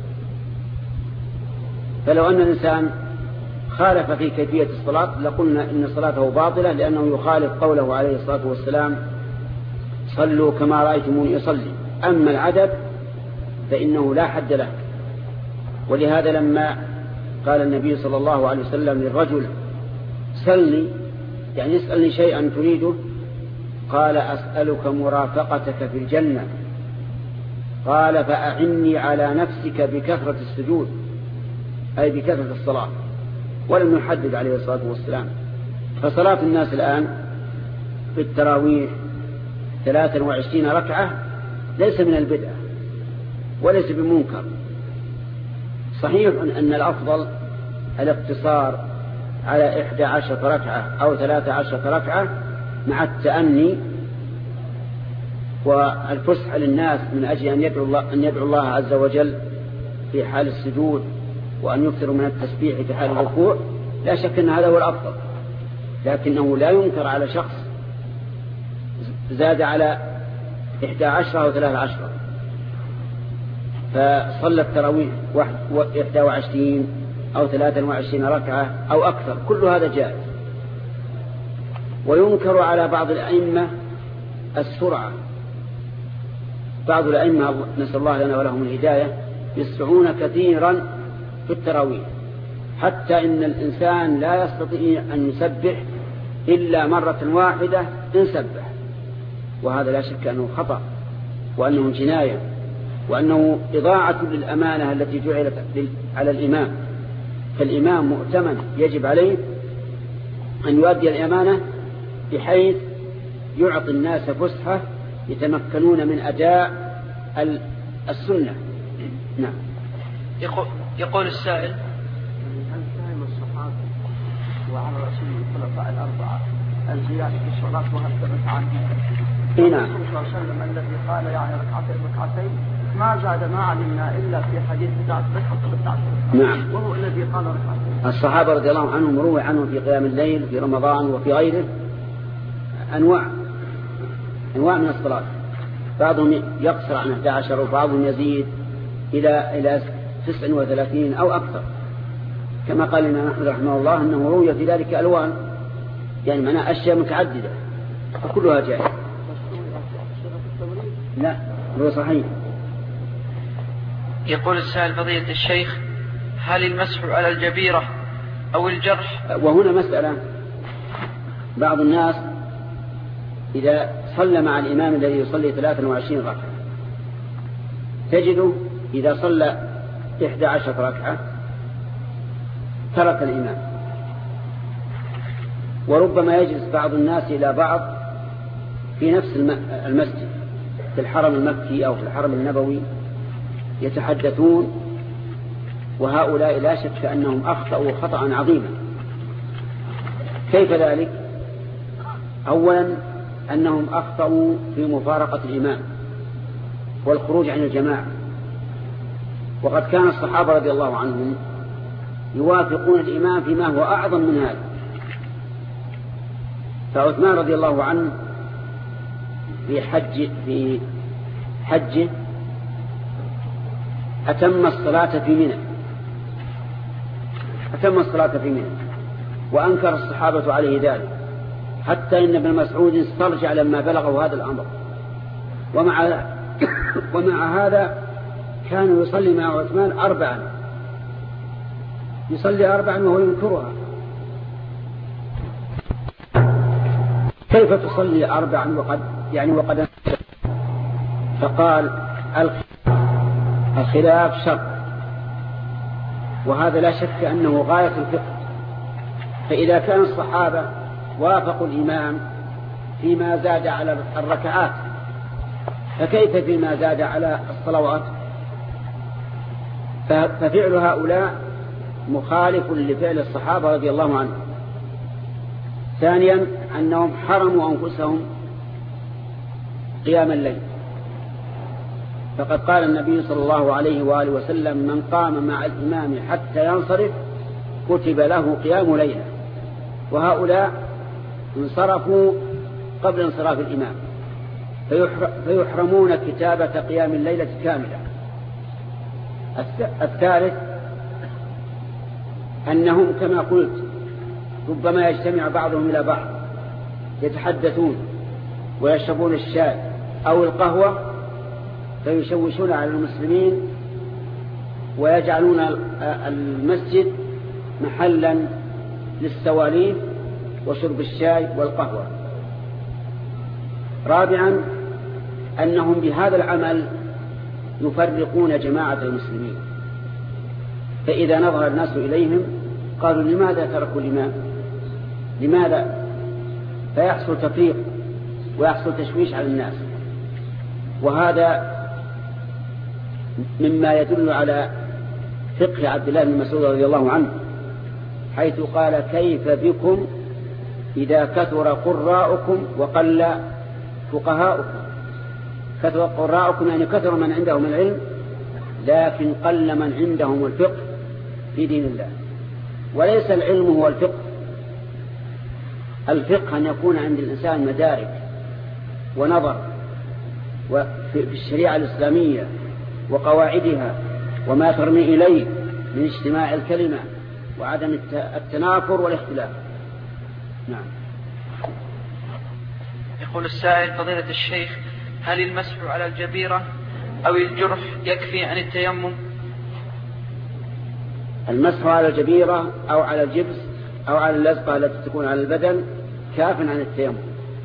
فلو أن الإنسان خالف في كيفية الصلاة لقلنا إن صلاته باطلة، لأنه يخالف قوله عليه الصلاة والسلام صلوا كما رأيتموني يصلي. أما العدد فإنه لا حد له. ولهذا لما قال النبي صلى الله عليه وسلم للرجل سلني، يعني اسألني شيئا تريده، قال أسألك مرافقتك في الجنة، قال فأعني على نفسك بكثرة السجود، أي بكثرة الصلاة، ولم يحدد عليه الصلاة والسلام. فصلاة الناس الآن في التراويح ثلاثا وعشرين ركعة ليس من البدعة وليس بمنكر. صحيح أن الأفضل الاقتصار على إحدى عشرة ركعة أو ثلاثة عشرة ركعة مع التأني والفسح للناس من أجل أن يدعو الله, أن يدعو الله عز وجل في حال السجود، وأن يكثروا من التسبيح في حال الركوع. لا شك أن هذا هو الأفضل، لكنه لا ينكر على شخص زاد على إحدى عشرة أو ثلاثة عشرة فصلى التراويح إحدى وعشرين أو ثلاثة وعشرين ركعة أو أكثر، كل هذا جائز. وينكر على بعض الأئمة السرعة. بعض الأئمة نسأل الله لنا ولهم الهداية يسرعون كثيرا في التراويح، حتى إن الإنسان لا يستطيع أن يسبح إلا مرة واحدة إن سبح، وهذا لا شك أنه خطأ وأنه جناية وأنه إضاعة للأمانة التي جعلت على الإمام. فالإمام مؤتمن يجب عليه أن يؤدي الأمانة بحيث يعطي الناس فسحة يتمكنون من أداء السنة. نعم. يقول, يقول السائل: هل فهم الصحابة وعلى رسول الخلفاء الأربعة الزيادة في الصلاة وهل ثبت عنه؟ نعم. الرسول صلى الله عليه وسلم الذي قال يعني ركعتين ركعتين ما زاد ما علمنا إلا في حديث بتاعت ركعة. نعم. وهو الذي قال ركعتين. الصحابة رضي الله عنهم روي عنهم في قيام الليل في رمضان وفي غيره أنواع أنواع من الصلاة، بعضهم يقصر عن إحدى عشر وبعضهم يزيد إلى إلى تسع وثلاثين أو أكثر، كما قال الإمام أحمد رحمه الله أنه روي في ذلك ألوان، يعني معناه أشياء متعددة فكلها جائزة. لا هو صحيح. يقول السائل: فضيلة الشيخ، هل المسح على الجبيرة أو الجرح؟ وهنا مسألة، بعض الناس إذا صلى مع الإمام الذي يصلي ثلاثة وعشرين ركعة تجده إذا صلى إحدى عشرة ركعة ترك الإمام، وربما يجلس بعض الناس إلى بعض في نفس المسجد في الحرم المكي أو في الحرم النبوي يتحدثون، وهؤلاء لا شك أنهم أخطأوا خطأ عظيما. كيف ذلك؟ أولا أنهم أخطأوا في مفارقة الإمام والخروج عن الجماعة، وقد كان الصحابة رضي الله عنهم يوافقون الإمام فيما هو أعظم من هذا. فعثمان رضي الله عنه في حج في حجه أتم الصلاة في منى أتم الصلاة في منى وأنكر الصحابة عليه ذلك، حتى إن ابن مسعود استرجع لما بلغه هذا الأمر. ومع ومع هذا كان يصلي مع عثمان أربعا، يصلي أربعا وهو ينكرها. كيف تصلي أربعا وقد يعني وقد فقال الخلاف شر، وهذا لا شك أنه غاية الفقه. فإذا كان الصحابة وافقوا الإمام فيما زاد على الركعات فكيف فيما زاد على الصلوات؟ ففعل هؤلاء مخالف لفعل الصحابة رضي الله عنهم. ثانيا أنهم حرموا أنفسهم قيام الليل، فقد قال النبي صلى الله عليه وآله وسلم: من قام مع الإمام حتى ينصرف كتب له قيام ليلة. وهؤلاء انصرفوا قبل انصراف الإمام فيحرمون كتابة قيام الليلة كاملة. الثالث أنهم كما قلت ربما يجتمع بعضهم إلى بعض يتحدثون ويشربون الشاي أو القهوة فيشوشون على المسلمين ويجعلون المسجد محلا للسواليف وشرب الشاي والقهوة. رابعا أنهم بهذا العمل يفرقون جماعة المسلمين، فإذا نظر الناس إليهم قالوا لماذا تركوا الإمام؟ لماذا؟ فيحصل تفريق ويحصل تشويش على الناس. وهذا مما يدل على فقه عبد الله بن مسعود رضي الله عنه، حيث قال كيف بكم إذا كثر قراءكم وقل فقهاؤكم. كثر قراءكم يعني كثر من عندهم العلم لكن قل من عندهم الفقه في دين الله. وليس العلم هو الفقه، الفقه أن يكون عند الإنسان مدارك ونظر في الشريعة الإسلامية وقواعدها وما ترمي إليه من اجتماع الكلمة وعدم التنافر والاختلاف. نعم. يقول السائل فضيلة الشيخ هل المسح على الجبيرة أو الجرح يكفي عن التيمم؟ المسح على الجبيرة أو على الجبس أو على اللزقة التي تكون على البدن كاف عن التيمم،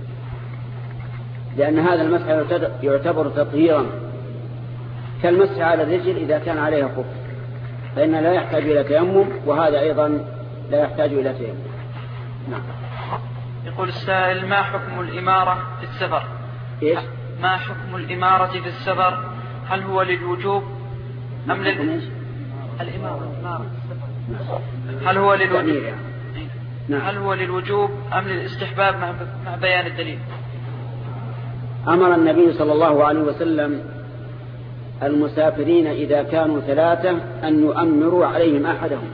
لأن هذا المسح يعتبر تطهيرا كالمسح على الرجل إذا كان عليها خف، فإن لا يحتاج إلى تيمم، وهذا أيضا لا يحتاج إلى تيمم. نعم. يقول السائل ما حكم الإمارة في السفر؟ إيش؟ ما حكم الإمارة في السفر؟ هل هو للوجوب أم لل... الإمارة هل هو للوجوب هل هو للوجوب أم للاستحباب مع بيان الدليل؟ أمر النبي صلى الله عليه وسلم المسافرين إذا كانوا ثلاثة أن يؤمروا عليهم أحدهم،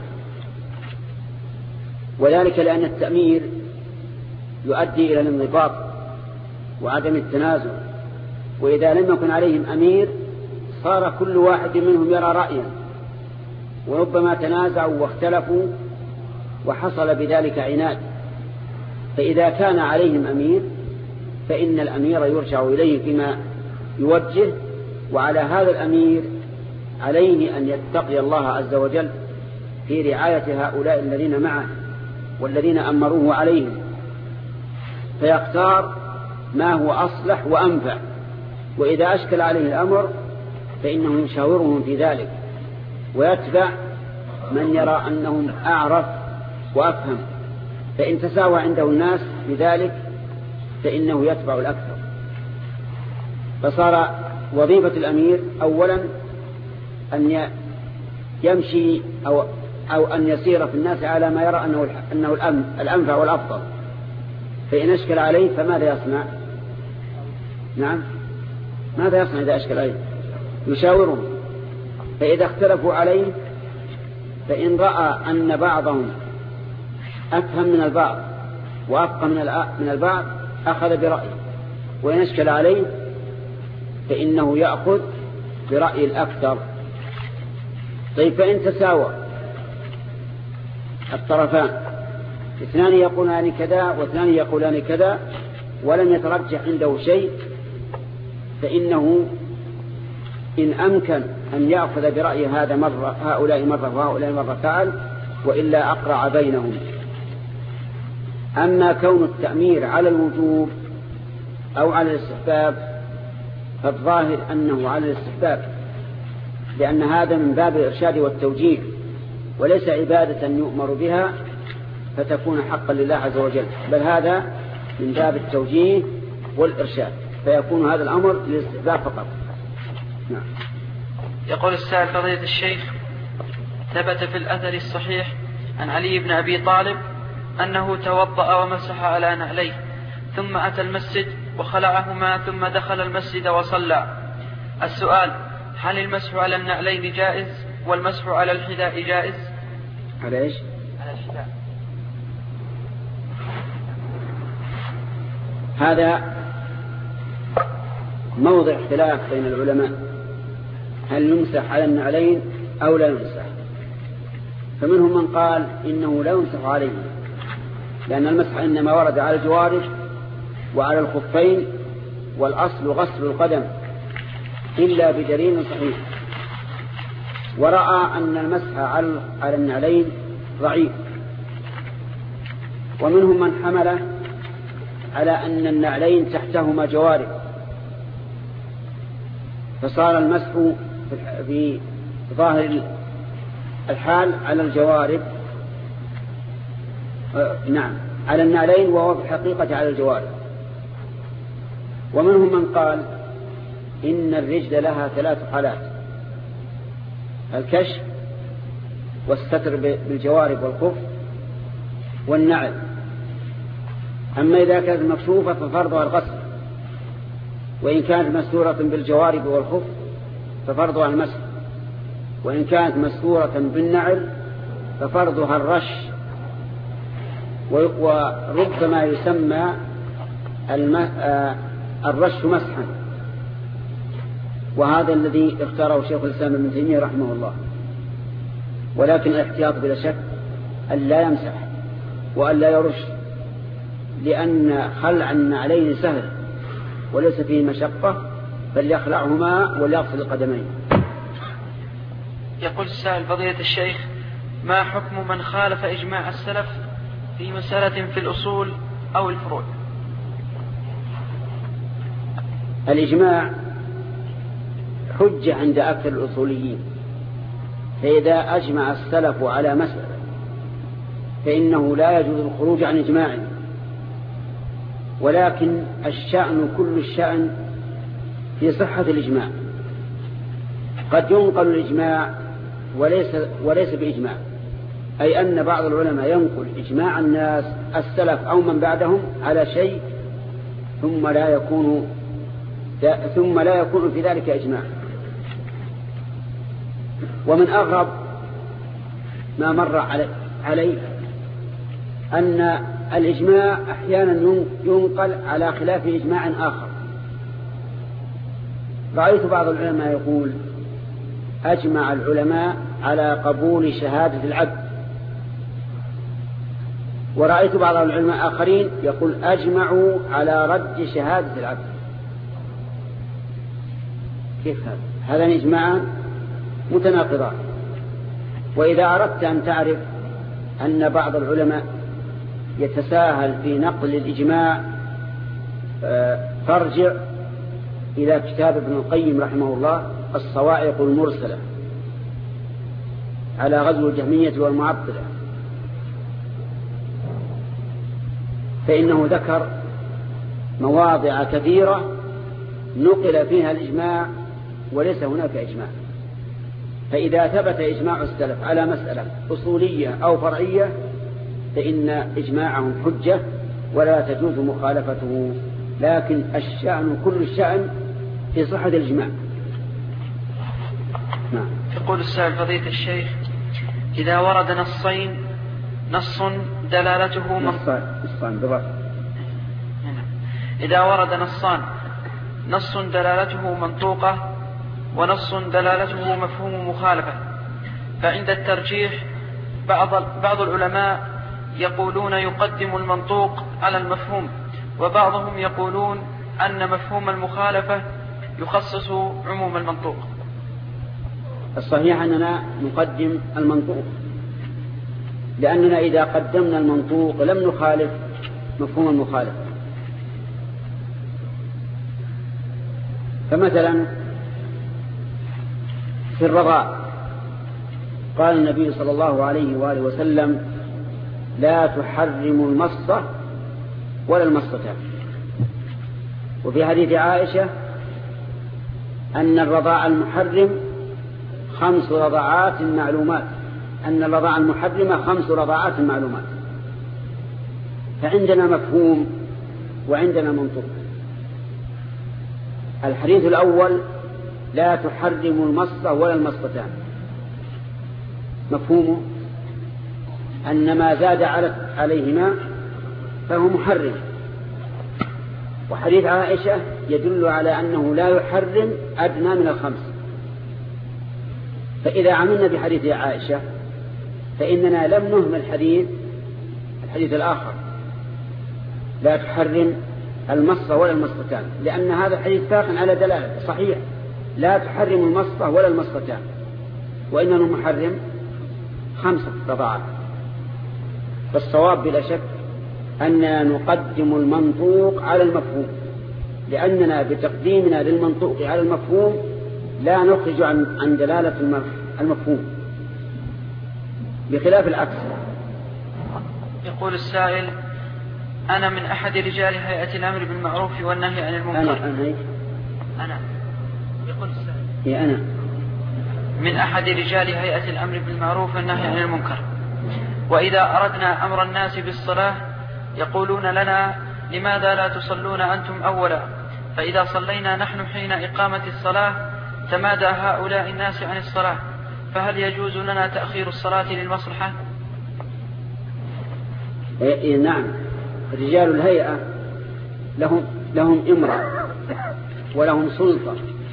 وذلك لأن التأمير يؤدي إلى الانضباط وعدم التنازل، وإذا لم يكن عليهم أمير صار كل واحد منهم يرى رأيا، وربما تنازعوا واختلفوا وحصل بذلك عناد. فإذا كان عليهم أمير فإن الأمير يرجع إليه فيما يوجه، وعلى هذا الأمير عليه أن يتقي الله عز وجل في رعاية هؤلاء الذين معه والذين أمروه عليهم، فيختار ما هو أصلح وأنفع، وإذا أشكل عليه الأمر فإنه يشاورهم في ذلك ويتبع من يرى أنهم أعرف وأفهم، فإن تساوى عنده الناس بذلك فإنه يتبع الأكثر. فصار وظيفة الأمير أولا أن يمشي أو, أو أن يسير في الناس على ما يرى أنه, أنه الأنفع والأفضل، فإن أشكل عليه فماذا يصنع؟ نعم، ماذا يصنع إذا أشكل عليه؟ يشاورهم، فإذا اختلفوا عليه فإن رأى أن بعضهم أفهم من البعض وأفقه من البعض أخذ برأيه، وإن أشكل عليه فإنه يأخذ برأي الأكثر. طيب فإن تساوى الطرفان، اثنان يقولان كذا واثنان يقولان كذا ولم يترجح عنده شيء، فإنه إن أمكن أن يأخذ برأي هذا مرة هؤلاء مرة وهؤلاء مرة فعل، وإلا أقرع بينهم. أما كون التأمير على الوجوب أو على الاستحباب فالظاهر أنه على الاستحباب، لأن هذا من باب الإرشاد والتوجيه، وليس عبادة يؤمر بها فتكون حقا لله عز وجل، بل هذا من باب التوجيه والإرشاد، فيكون هذا الأمر للاستحباب فقط. نعم. يقول السائل فضيلة الشيخ ثبت في الأثر الصحيح عن علي بن أبي طالب أنه توضأ ومسح على نعليه ثم أتى المسجد وخلعهما ثم دخل المسجد وصلى. السؤال: هل المسح على النعلين جائز والمسح على الحذاء جائز؟ على إيش؟ على الحذاء. هذا موضع اختلاف بين العلماء، هل يمسح على النعلين أو لا يمسح؟ فمنهم من قال إنه لا يمسح عليه، لأن المسح إنما ورد على الجوارح وعلى الخفين والأصل غسل القدم إلا بدليل صحيح، ورأى أن المسح على النعلين ضعيف، ومنهم من حمل على أن النعلين تحتهما جوارب، فصار المسح في ظاهر الحال على الجوارب، نعم على النعلين، وهو في الحقيقة على الجوارب. ومنهم من قال إن الرجل لها ثلاث حالات: الكشف والستر بالجوارب والخف والنعل. أما إذا كانت مكشوفة ففرضها الغسل، وإن كانت مستورة بالجوارب والخف ففرضها المسح، وإن كانت مستورة بالنعل ففرضها الرش، وربما يسمى الرش مسحا، وهذا الذي اختاره شيخ الإسلام ابن تيمية رحمه الله. ولكن الاحتياط بلا شك أن لا يمسح وأن لا يرش، لأن خلع النعلين سهل وليس فيه مشقة، فليخلعهما وليغسل القدمين. يقول السائل: فضيلة الشيخ، ما حكم من خالف إجماع السلف في مسألة في الأصول أو الفروع؟ الإجماع حجة عند أكثر الأصوليين، فإذا أجمع السلف على مسألة فإنه لا يجوز الخروج عن إجماعه، ولكن الشأن كل الشأن في صحة الإجماع. قد ينقل الإجماع وليس, وليس بإجماع، أي أن بعض العلماء ينقل إجماع الناس السلف أو من بعدهم على شيء ثم لا يكون ثم لا يكون في ذلك إجماع. ومن أغرب ما مر عليه أن الإجماع أحيانا ينقل على خلاف إجماع آخر. رأيت بعض العلماء يقول: أجمع العلماء على قبول شهادة العبد، ورأيت بعض العلماء آخرين يقول: أجمعوا على رد شهادة العبد. كيف هذا؟ هذا إجماعان متناقضان. وإذا أردت أن تعرف أن بعض العلماء يتساهل في نقل الإجماع فارجع إلى كتاب ابن القيم رحمه الله الصواعق المرسلة على غزو الجهمية والمعطلة، فإنه ذكر مواضع كثيرة نقل فيها الإجماع وليس هناك إجماع. فإذا ثبت إجماع السلف على مسألة أصولية أو فرعية فإن إجماعهم حجة ولا تجوز مخالفته، لكن الشأن كل الشأن في صحة الإجماع. نعم. يقول السائل: فضيلة الشيخ، إذا ورد نصين، نص دلالته نصان نصان بالضبط إذا ورد نصان، نص دلالته منطوقة ونص دلالته مفهوم مخالفة، فعند الترجيح بعض بعض العلماء يقولون يقدم المنطوق على المفهوم، وبعضهم يقولون أن مفهوم المخالفة يخصص عموم المنطوق. الصحيح أننا نقدم المنطوق، لأننا إذا قدمنا المنطوق لم نخالف مفهوم المخالفة. فمثلا في الرضاع قال النبي صلى الله عليه وآله وسلم: لا تحرم المصة ولا المصتان. وفي حديث عائشة أن الرضاع المحرم خمس رضاعات معلومات، أن الرضاع المحرمة خمس رضاعات معلومات. فعندنا مفهوم وعندنا منطوق. الحديث الأول: لا تحرم المصة ولا المصتان، مفهومه أن ما زاد عليهما فهو محرم. وحديث عائشة يدل على أنه لا يحرم أدنى من الخمس. فإذا عملنا بحديث عائشة فإننا لم نهمل الحديث الحديث الآخر: لا تحرم المصة ولا المصتان، لأن هذا الحديث باق على دلالة صحيح لا تحرم المصة ولا المصتان، وإنما محرم خمسة رضاعات. فالصواب بلا شك أننا نقدم المنطوق على المفهوم، لأننا بتقديمنا للمنطوق على المفهوم لا نخرج عن عن دلالة المفهوم، بخلاف العكس. يقول السائل: أنا من أحد رجال هيئة الأمر بالمعروف والنهي عن المنكر. أنا أنا أنا يقول السائل هي أنا من أحد رجال هيئة الأمر بالمعروف والنهي عن المنكر، وإذا أردنا أمر الناس بالصلاة يقولون لنا: لماذا لا تصلون أنتم أولا؟ فإذا صلينا نحن حين إقامة الصلاة تمادى هؤلاء الناس عن الصلاة، فهل يجوز لنا تأخير الصلاة للمصلحة؟ إيه نعم، رجال الهيئة لهم لهم إمرة ولهم سلطة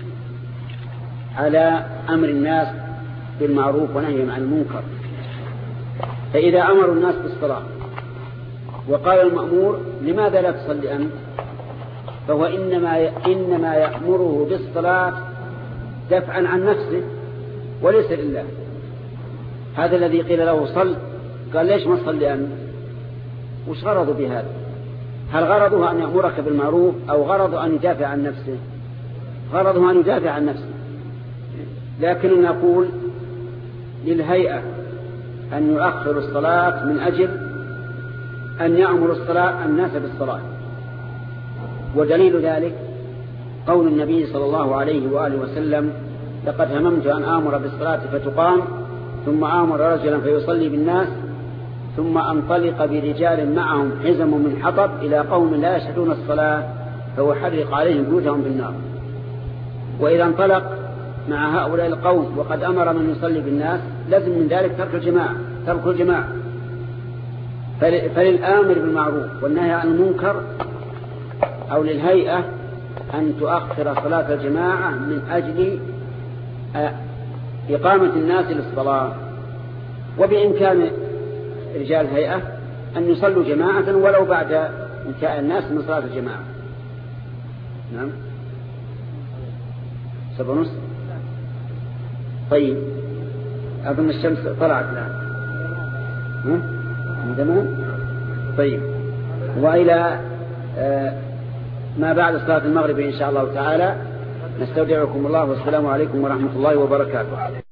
على أمر الناس بالمعروف ونهي عن المنكر. فإذا أمروا الناس بالصلاة وقال المأمور: لماذا لا تصلي أنت؟ فهو إنما إنما يأمره بالصلاة دفعا عن نفسه وليس لله. هذا الذي قيل له صل قال: ليش ما تصلي أنت؟ وش غرضه بهذا؟ هل غرضه أن يأمرك بالمعروف أو غرضه أن يدافع عن نفسه؟ غرضه أن يدافع عن نفسه. لكن نقول للهيئة أن يؤخر الصلاة من أجل أن يأمر الصلاة الناس بالصلاة. ودليل ذلك قول النبي صلى الله عليه وآله وسلم: لقد هممت أن آمر بالصلاة فتقام ثم آمر رجلا فيصلي بالناس ثم أنطلق برجال معهم حزم من حطب إلى قوم لا يشهدون الصلاة فأحرق عليهم بيوتهم بالنار. وإذا انطلق مع هؤلاء القوم وقد أمر من يصلي بالناس لازم من ذلك ترك الجماعة ترك الجماعة فللآمر بالمعروف والنهي عن المنكر أو للهيئة أن تؤخر صلاة الجماعة من أجل إقامة الناس للصلاة. وبإمكان رجال الهيئة أن يصلوا جماعة ولو بعد انتهاء الناس من صلاة الجماعة. نعم سبع ونص. طيب أظن الشمس طلعت الآن من زمان. طيب وإلى آه ما بعد صلاة المغرب إن شاء الله تعالى نستودعكم الله والسلام عليكم ورحمة الله وبركاته.